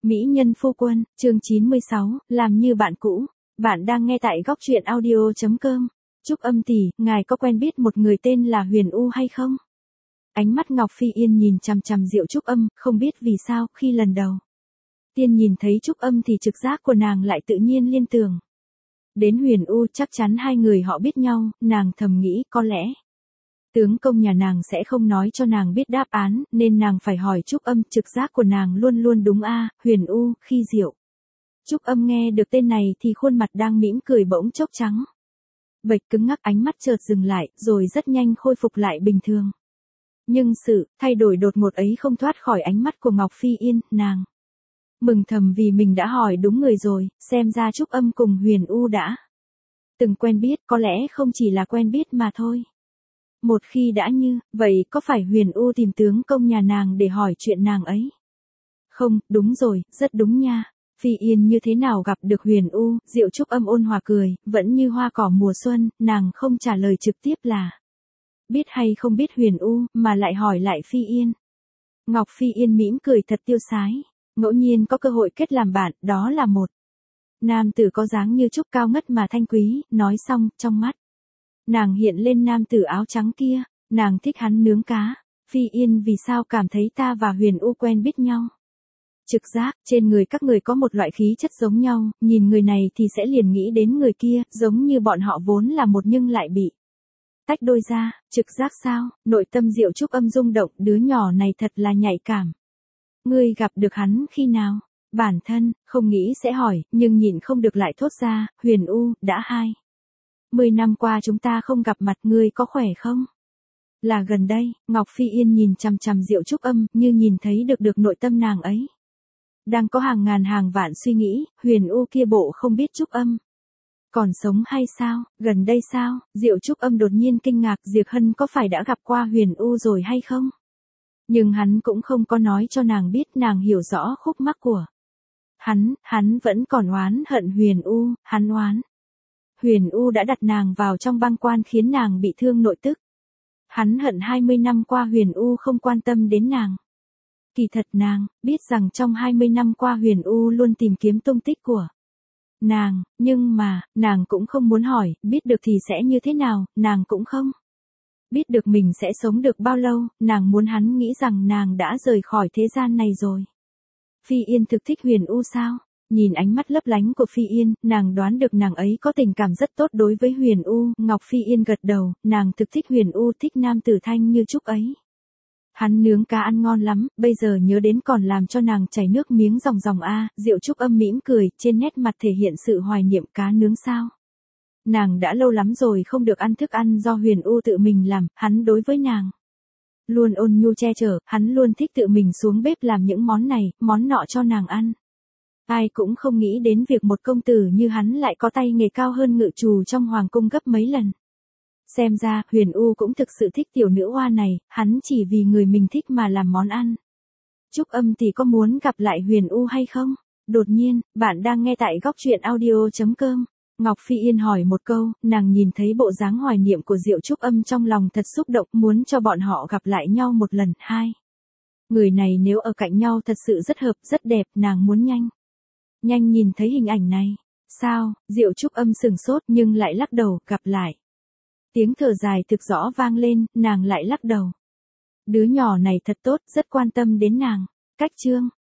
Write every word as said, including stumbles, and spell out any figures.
Mỹ nhân phu quân, chương chín mươi sáu, làm như bạn cũ. Bạn đang nghe tại góc truyện audio chấm com. Trúc Âm tỷ, ngài có quen biết một người tên là Huyền U hay không? Ánh mắt Ngọc Phi Yên nhìn chằm chằm Diệu Trúc Âm, không biết vì sao, khi lần đầu tiên nhìn thấy Trúc Âm thì trực giác của nàng lại tự nhiên liên tưởng đến Huyền U, chắc chắn hai người họ biết nhau, nàng thầm nghĩ có lẽ tướng công nhà nàng sẽ không nói cho nàng biết đáp án, nên nàng phải hỏi Trúc Âm, trực giác của nàng luôn luôn đúng a. Huyền U, khi Diệu Trúc Âm nghe được tên này thì khuôn mặt đang mỉm cười bỗng chốc trắng bệch, cứng ngắc, ánh mắt chợt dừng lại, rồi rất nhanh khôi phục lại bình thường. Nhưng sự thay đổi đột ngột ấy không thoát khỏi ánh mắt của Ngọc Phi Yên, nàng mừng thầm vì mình đã hỏi đúng người rồi, xem ra Trúc Âm cùng Huyền U đã từng quen biết, có lẽ không chỉ là quen biết mà thôi. Một khi đã như vậy, có phải Huyền U tìm tướng công nhà nàng để hỏi chuyện nàng ấy? Không, đúng rồi, rất đúng nha. Phi Yên như thế nào gặp được Huyền U? Diệu Trúc Âm ôn hòa cười, vẫn như hoa cỏ mùa xuân, nàng không trả lời trực tiếp là biết hay không biết Huyền U, mà lại hỏi lại Phi Yên. Ngọc Phi Yên mỉm cười thật tiêu sái, ngẫu nhiên có cơ hội kết làm bạn, đó là một nam tử có dáng như trúc, cao ngất mà thanh quý. Nói xong, trong mắt nàng hiện lên nam tử áo trắng kia, nàng thích hắn nướng cá. Phi Yên, vì sao cảm thấy ta và Huyền U quen biết nhau? Trực giác, trên người các người có một loại khí chất giống nhau, nhìn người này thì sẽ liền nghĩ đến người kia, giống như bọn họ vốn là một nhưng lại bị tách đôi ra. Trực giác sao? Nội tâm Diệu Trúc Âm rung động, đứa nhỏ này thật là nhạy cảm. Ngươi gặp được hắn khi nào? Bản thân không nghĩ sẽ hỏi, nhưng nhịn không được lại thốt ra. Huyền U, đã hai mươi năm qua chúng ta không gặp mặt, ngươi có khỏe không? Là gần đây. Ngọc Phi Yên nhìn chằm chằm Diệu Trúc Âm, như nhìn thấy được được nội tâm nàng ấy đang có hàng ngàn hàng vạn suy nghĩ. Huyền U kia bộ không biết Trúc Âm còn sống hay sao? Gần đây sao? Diệu Trúc Âm đột nhiên kinh ngạc, Diệp Hân có phải đã gặp qua Huyền U rồi hay không? Nhưng hắn cũng không có nói cho nàng biết, nàng hiểu rõ khúc mắc của hắn, hắn vẫn còn oán hận Huyền U, hắn oán Huyền U đã đặt nàng vào trong băng quan khiến nàng bị thương nội tức. Hắn hận hai mươi năm qua Huyền U không quan tâm đến nàng. Kỳ thật nàng biết rằng trong hai mươi năm qua Huyền U luôn tìm kiếm tung tích của nàng, nhưng mà nàng cũng không muốn hỏi, biết được thì sẽ như thế nào, nàng cũng không biết được mình sẽ sống được bao lâu, nàng muốn hắn nghĩ rằng nàng đã rời khỏi thế gian này rồi. Phi Yên thực thích Huyền U sao? Nhìn ánh mắt lấp lánh của Phi Yên, nàng đoán được nàng ấy có tình cảm rất tốt đối với Huyền U. Ngọc Phi Yên gật đầu, nàng thực thích Huyền U, thích nam tử thanh như trúc ấy. Hắn nướng cá ăn ngon lắm, bây giờ nhớ đến còn làm cho nàng chảy nước miếng ròng ròng a. Diệu Trúc Âm mỉm cười, trên nét mặt thể hiện sự hoài niệm cá nướng sao. Nàng đã lâu lắm rồi không được ăn thức ăn do Huyền U tự mình làm, hắn đối với nàng luôn ôn nhu che chở, hắn luôn thích tự mình xuống bếp làm những món này, món nọ cho nàng ăn. Ai cũng không nghĩ đến việc một công tử như hắn lại có tay nghề cao hơn ngự trù trong hoàng cung gấp mấy lần. Xem ra, Huyền U cũng thực sự thích tiểu nữ hoa này, hắn chỉ vì người mình thích mà làm món ăn. Trúc Âm thì có muốn gặp lại Huyền U hay không? Đột nhiên, bạn đang nghe tại góc truyện audio chấm com. Ngọc Phi Yên hỏi một câu, nàng nhìn thấy bộ dáng hoài niệm của Diệu Trúc Âm trong lòng thật xúc động, muốn cho bọn họ gặp lại nhau một lần. Hai người này nếu ở cạnh nhau thật sự rất hợp, rất đẹp, nàng muốn nhanh nhanh nhìn thấy hình ảnh này. Sao? Diệu Trúc Âm sừng sốt nhưng lại lắc đầu. Gặp lại. Tiếng thở dài thực rõ vang lên, nàng lại lắc đầu. Đứa nhỏ này thật tốt, rất quan tâm đến nàng. Cách chương